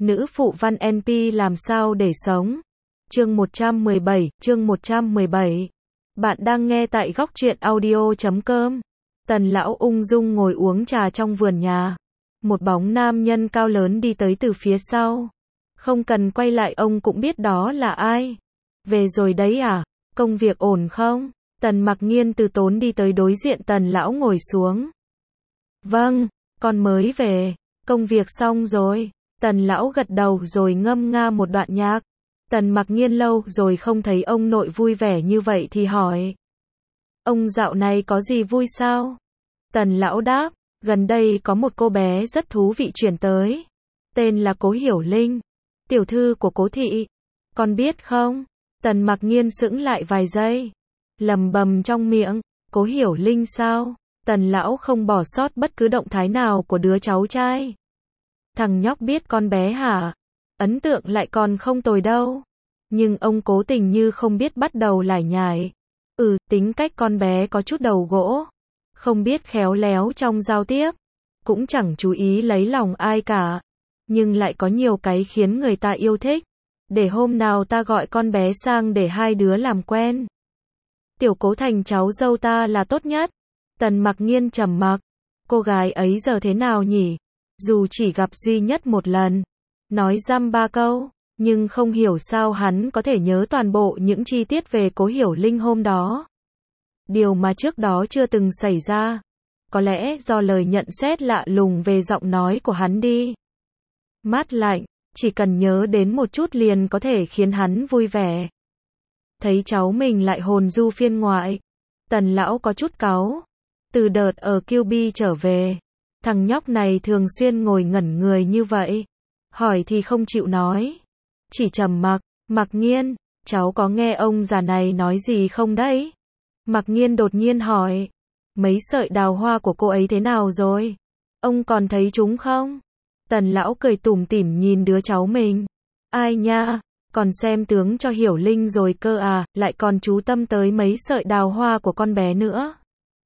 Nữ phụ văn NP làm sao để sống. Chương 117. Bạn đang nghe tại góc truyện audio.com. Tần lão ung dung ngồi uống trà trong vườn nhà. Một bóng nam nhân cao lớn đi tới từ phía sau. Không cần quay lại ông cũng biết đó là ai. Về rồi đấy à? Công việc ổn không? Tần Mặc Nhiên từ tốn đi tới đối diện Tần lão ngồi xuống. Vâng, con mới về. Công việc xong rồi. Tần lão gật đầu rồi ngâm nga một đoạn nhạc. Tần Mặc Nhiên lâu rồi không thấy ông nội vui vẻ như vậy thì hỏi. Ông dạo này có gì vui sao? Tần lão đáp, gần đây có một cô bé rất thú vị chuyển tới. Tên là Cố Hiểu Linh. Tiểu thư của Cố thị. Con biết không? Tần Mặc Nhiên sững lại vài giây. Lầm bầm trong miệng, Cố Hiểu Linh sao? Tần lão không bỏ sót bất cứ động thái nào của đứa cháu trai. Thằng nhóc biết con bé hả? Ấn tượng lại còn không tồi đâu. Nhưng ông cố tình như không biết bắt đầu lải nhải. Tính cách con bé có chút đầu gỗ. Không biết khéo léo trong giao tiếp. Cũng chẳng chú ý lấy lòng ai cả. Nhưng lại có nhiều cái khiến người ta yêu thích. Để hôm nào ta gọi con bé sang để hai đứa làm quen. Tiểu Cố thành cháu dâu ta là tốt nhất. Tần Mặc Nhiên trầm mặc. Cô gái ấy giờ thế nào nhỉ? Dù chỉ gặp duy nhất một lần. Nói dăm ba câu. Nhưng không hiểu sao hắn có thể nhớ toàn bộ những chi tiết về Cố Hiểu Linh hôm đó. Điều mà trước đó chưa từng xảy ra. Có lẽ do lời nhận xét lạ lùng về giọng nói của hắn đi. Mát lạnh, chỉ cần nhớ đến một chút liền có thể khiến hắn vui vẻ. Thấy cháu mình lại hồn du phiên ngoại. Tần lão có chút cáu. Từ đợt ở QB trở về. Thằng nhóc này thường xuyên ngồi ngẩn người như vậy. Hỏi thì không chịu nói. Chỉ trầm mặc. Mặc Nhiên, cháu có nghe ông già này nói gì không đấy? Mặc Nhiên đột nhiên hỏi. Mấy sợi đào hoa của cô ấy thế nào rồi? Ông còn thấy chúng không? Tần lão cười tủm tỉm nhìn đứa cháu mình. Ai nha, còn xem tướng cho Hiểu Linh rồi cơ à, lại còn chú tâm tới mấy sợi đào hoa của con bé nữa.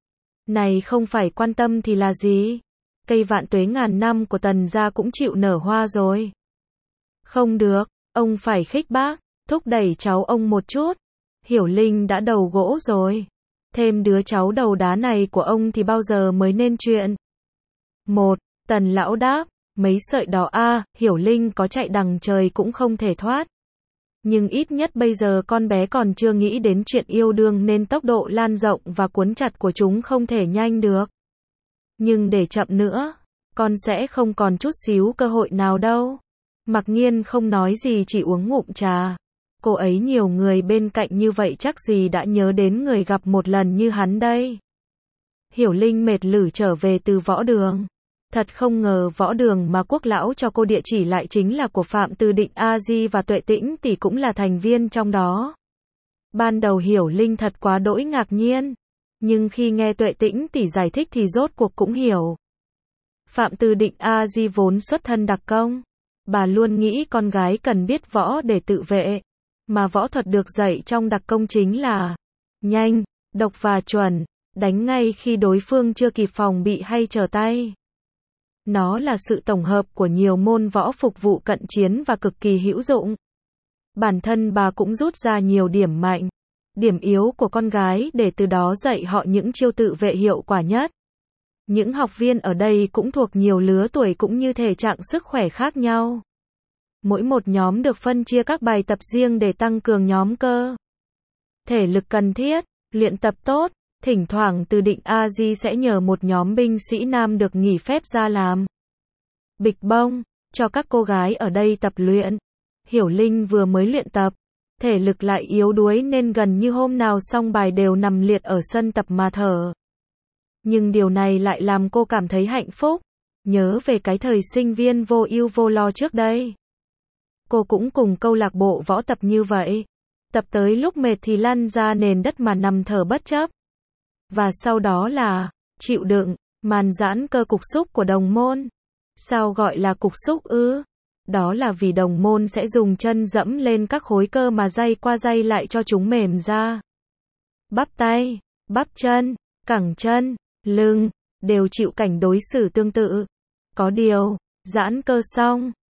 Này không phải quan tâm thì là gì? Cây vạn tuế ngàn năm của Tần gia cũng chịu nở hoa rồi. Không được, ông phải khích bác, thúc đẩy cháu ông một chút. Hiểu Linh đã đầu gỗ rồi. Thêm đứa cháu đầu đá này của ông thì bao giờ mới nên chuyện. Tần lão đáp, mấy sợi đỏ Hiểu Linh có chạy đằng trời cũng không thể thoát. Nhưng ít nhất bây giờ con bé còn chưa nghĩ đến chuyện yêu đương nên tốc độ lan rộng và cuốn chặt của chúng không thể nhanh được. Nhưng để chậm nữa, con sẽ không còn chút xíu cơ hội nào đâu. Mặc Nhiên không nói gì chỉ uống ngụm trà. Cô ấy nhiều người bên cạnh như vậy chắc gì đã nhớ đến người gặp một lần như hắn đây. Hiểu Linh mệt lử trở về từ võ đường. Thật không ngờ võ đường mà Quốc lão cho cô địa chỉ lại chính là của Phạm Từ Định A Di và Tuệ Tĩnh tỷ cũng là thành viên trong đó. Ban đầu Hiểu Linh thật quá đỗi ngạc nhiên. Nhưng khi nghe Tuệ Tĩnh tỷ giải thích thì rốt cuộc cũng hiểu. Phạm Từ Định A Di vốn xuất thân đặc công. Bà luôn nghĩ con gái cần biết võ để tự vệ. Mà võ thuật được dạy trong đặc công chính là nhanh, độc và chuẩn, đánh ngay khi đối phương chưa kịp phòng bị hay trở tay. Nó là sự tổng hợp của nhiều môn võ phục vụ cận chiến và cực kỳ hữu dụng. Bản thân bà cũng rút ra nhiều điểm mạnh, điểm yếu của con gái để từ đó dạy họ những chiêu tự vệ hiệu quả nhất. Những học viên ở đây cũng thuộc nhiều lứa tuổi cũng như thể trạng sức khỏe khác nhau. Mỗi một nhóm được phân chia các bài tập riêng để tăng cường nhóm cơ thể lực cần thiết, luyện tập tốt. Thỉnh thoảng Từ Định A Di sẽ nhờ một nhóm binh sĩ nam được nghỉ phép ra làm bịch bông, cho các cô gái ở đây tập luyện. Hiểu Linh vừa mới luyện tập, thể lực lại yếu đuối nên gần như hôm nào xong bài đều nằm liệt ở sân tập mà thở. Nhưng điều này lại làm cô cảm thấy hạnh phúc, nhớ về cái thời sinh viên vô ưu vô lo trước đây. Cô cũng cùng câu lạc bộ võ tập như vậy. Tập tới lúc mệt thì lăn ra nền đất mà nằm thở bất chấp. Và sau đó là chịu đựng màn giãn cơ cục xúc của đồng môn. Sao gọi là cục xúc ư? Đó là vì đồng môn sẽ dùng chân dẫm lên các khối cơ mà day qua day lại cho chúng mềm ra. Bắp tay, bắp chân, cẳng chân, lưng đều chịu cảnh đối xử tương tự. Có điều, giãn cơ xong,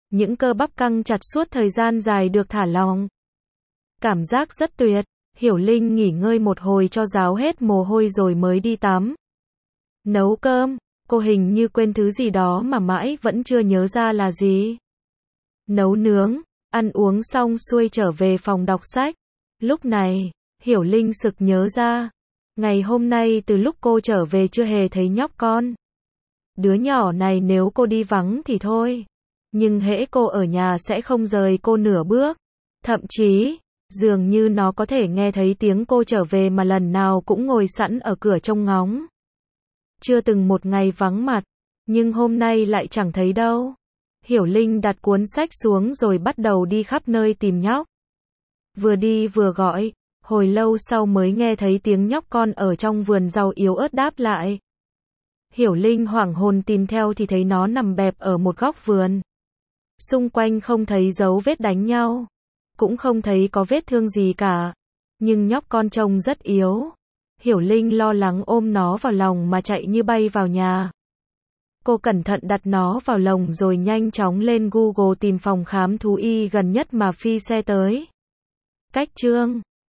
những cơ bắp căng chặt suốt thời gian dài được thả lỏng. Cảm giác rất tuyệt. Hiểu Linh nghỉ ngơi một hồi cho ráo hết mồ hôi rồi mới đi tắm. Nấu cơm, cô hình như quên thứ gì đó mà mãi vẫn chưa nhớ ra là gì. Nấu nướng, ăn uống xong xuôi trở về phòng đọc sách. Lúc này, Hiểu Linh sực nhớ ra. Ngày hôm nay từ lúc cô trở về chưa hề thấy nhóc con. Đứa nhỏ này nếu cô đi vắng thì thôi. Nhưng hễ cô ở nhà sẽ không rời cô nửa bước. Thậm chí, dường như nó có thể nghe thấy tiếng cô trở về mà lần nào cũng ngồi sẵn ở cửa trông ngóng. Chưa từng một ngày vắng mặt, nhưng hôm nay lại chẳng thấy đâu. Hiểu Linh đặt cuốn sách xuống rồi bắt đầu đi khắp nơi tìm nhóc. Vừa đi vừa gọi, hồi lâu sau mới nghe thấy tiếng nhóc con ở trong vườn rau yếu ớt đáp lại. Hiểu Linh hoảng hồn tìm theo thì thấy nó nằm bẹp ở một góc vườn. Xung quanh không thấy dấu vết đánh nhau, cũng không thấy có vết thương gì cả. Nhưng nhóc con trông rất yếu. Hiểu Linh lo lắng ôm nó vào lòng mà chạy như bay vào nhà. Cô cẩn thận đặt nó vào lồng rồi nhanh chóng lên Google tìm phòng khám thú y gần nhất mà phi xe tới. Cách chương